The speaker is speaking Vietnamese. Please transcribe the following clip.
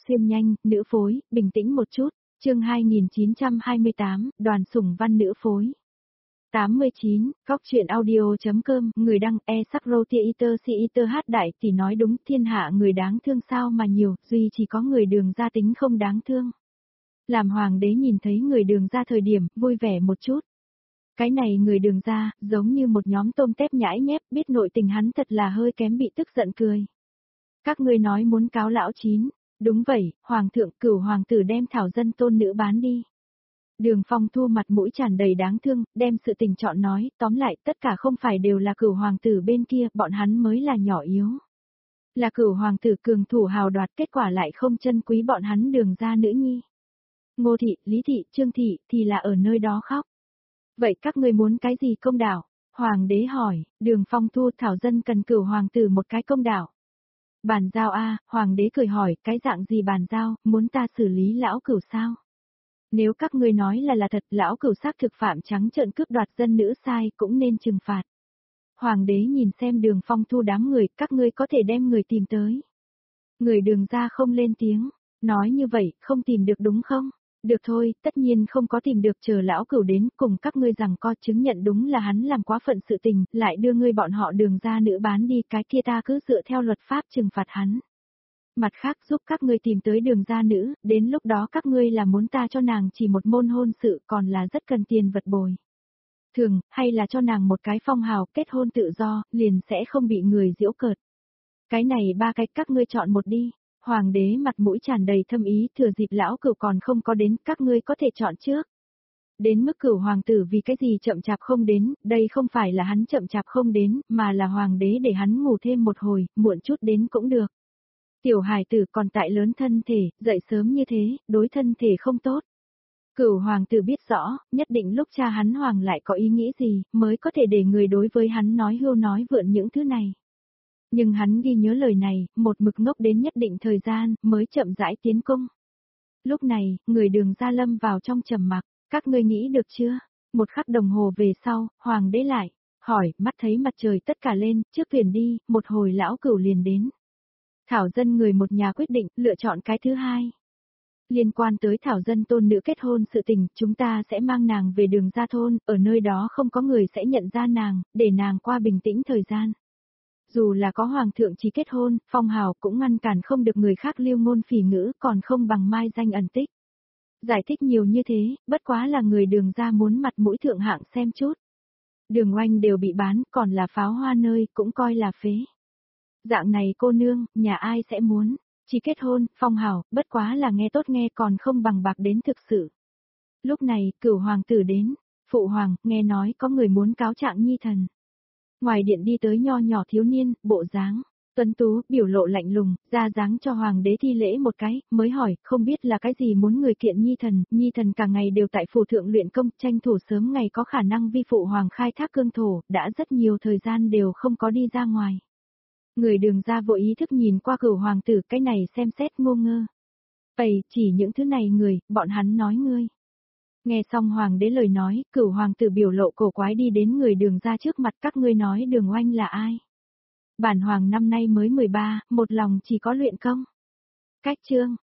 Xuyên nhanh, nữ phối, bình tĩnh một chút. Chương 2928, Đoàn Sủng Văn nữ phối. 89, Cóc truyện audio.com, người đăng Sakrotiater Siiter hát đại thì nói đúng, thiên hạ người đáng thương sao mà nhiều, duy chỉ có người Đường gia tính không đáng thương. Làm hoàng đế nhìn thấy người Đường gia thời điểm, vui vẻ một chút. Cái này người Đường gia, giống như một nhóm tôm tép nhãi nhép, biết nội tình hắn thật là hơi kém, bị tức giận cười. Các ngươi nói muốn cáo lão Chín, đúng vậy, hoàng thượng cửu hoàng tử đem thảo dân tôn nữ bán đi. Đường Phong Thu mặt mũi tràn đầy đáng thương, đem sự tình chọn nói, tóm lại tất cả không phải đều là cửu hoàng tử bên kia, bọn hắn mới là nhỏ yếu. Là cửu hoàng tử cường thủ hào đoạt, kết quả lại không trân quý bọn hắn Đường gia nữ nhi. Ngô thị, Lý thị, Trương thị thì là ở nơi đó khóc. Vậy các ngươi muốn cái gì công đạo? Hoàng đế hỏi. Đường Phong Thu, thảo dân cần cửu hoàng tử một cái công đạo. Bàn giao a, hoàng đế cười hỏi, cái dạng gì bàn giao, muốn ta xử lý lão cửu sao? Nếu các ngươi nói là thật, lão cửu xác thực phạm trắng trợn cướp đoạt dân nữ sai, cũng nên trừng phạt. Hoàng đế nhìn xem Đường Phong Thu đám người, các ngươi có thể đem người tìm tới. Người Đường gia không lên tiếng, nói như vậy, không tìm được đúng không? Được thôi, tất nhiên không có tìm được, chờ lão cửu đến, cùng các ngươi rằng co chứng nhận đúng là hắn làm quá phận sự tình, lại đưa ngươi bọn họ Đường gia nữ bán đi, cái kia ta cứ dựa theo luật pháp trừng phạt hắn. Mặt khác giúp các ngươi tìm tới Đường gia nữ, đến lúc đó các ngươi là muốn ta cho nàng chỉ một môn hôn sự, còn là rất cần tiền vật bồi. Thường, hay là cho nàng một cái phong hào, kết hôn tự do, liền sẽ không bị người giễu cợt. Cái này ba cái các ngươi chọn một đi. Hoàng đế mặt mũi tràn đầy thâm ý, thừa dịp lão cửu còn không có đến, các ngươi có thể chọn trước. Đến mức cửu hoàng tử vì cái gì chậm chạp không đến, đây không phải là hắn chậm chạp không đến, mà là hoàng đế để hắn ngủ thêm một hồi, muộn chút đến cũng được. Tiểu hài tử còn tại lớn thân thể, dậy sớm như thế, đối thân thể không tốt. Cửu hoàng tử biết rõ, nhất định lúc cha hắn hoàng lại có ý nghĩ gì, mới có thể để người đối với hắn nói hưu nói vượn những thứ này. Nhưng hắn ghi nhớ lời này, một mực ngốc đến nhất định thời gian, mới chậm rãi tiến cung. Lúc này, người Đường gia lâm vào trong trầm mặc, các ngươi nghĩ được chưa? Một khắc đồng hồ về sau, hoàng đế lại, hỏi, mắt thấy mặt trời tất cả lên, trước thuyền đi, một hồi lão cửu liền đến. Thảo dân người một nhà quyết định, lựa chọn cái thứ hai. Liên quan tới thảo dân tôn nữ kết hôn sự tình, chúng ta sẽ mang nàng về Đường gia thôn, ở nơi đó không có người sẽ nhận ra nàng, để nàng qua bình tĩnh thời gian. Dù là có hoàng thượng chỉ kết hôn, phong hào cũng ngăn cản không được người khác lưu ngôn phỉ ngữ, còn không bằng mai danh ẩn tích. Giải thích nhiều như thế, bất quá là người Đường gia muốn mặt mũi thượng hạng xem chút. Đường oanh đều bị bán, còn là pháo hoa nơi, cũng coi là phế. Dạng này cô nương, nhà ai sẽ muốn, chỉ kết hôn, phong hào, bất quá là nghe tốt nghe còn không bằng bạc đến thực sự. Lúc này, cửu hoàng tử đến, phụ hoàng, nghe nói có người muốn cáo trạng nhi thần. Ngoài điện đi tới nho nhỏ thiếu niên, bộ dáng tuấn tú, biểu lộ lạnh lùng, ra dáng cho hoàng đế thi lễ một cái, mới hỏi, không biết là cái gì muốn người kiện nhi thần cả ngày đều tại phủ thượng luyện công, tranh thủ sớm ngày có khả năng vi phụ hoàng khai thác cương thổ, đã rất nhiều thời gian đều không có đi ra ngoài. Người Đường gia vội ý thức nhìn qua cửu hoàng tử, cái này xem xét ngô ngơ. Ây, chỉ những thứ này người, bọn hắn nói ngươi. Nghe xong hoàng đế lời nói, cửu hoàng tử biểu lộ cổ quái đi đến người Đường gia trước mặt, các ngươi nói Đường oanh là ai? Bản hoàng năm nay mới 13, một lòng chỉ có luyện công. Cách chương,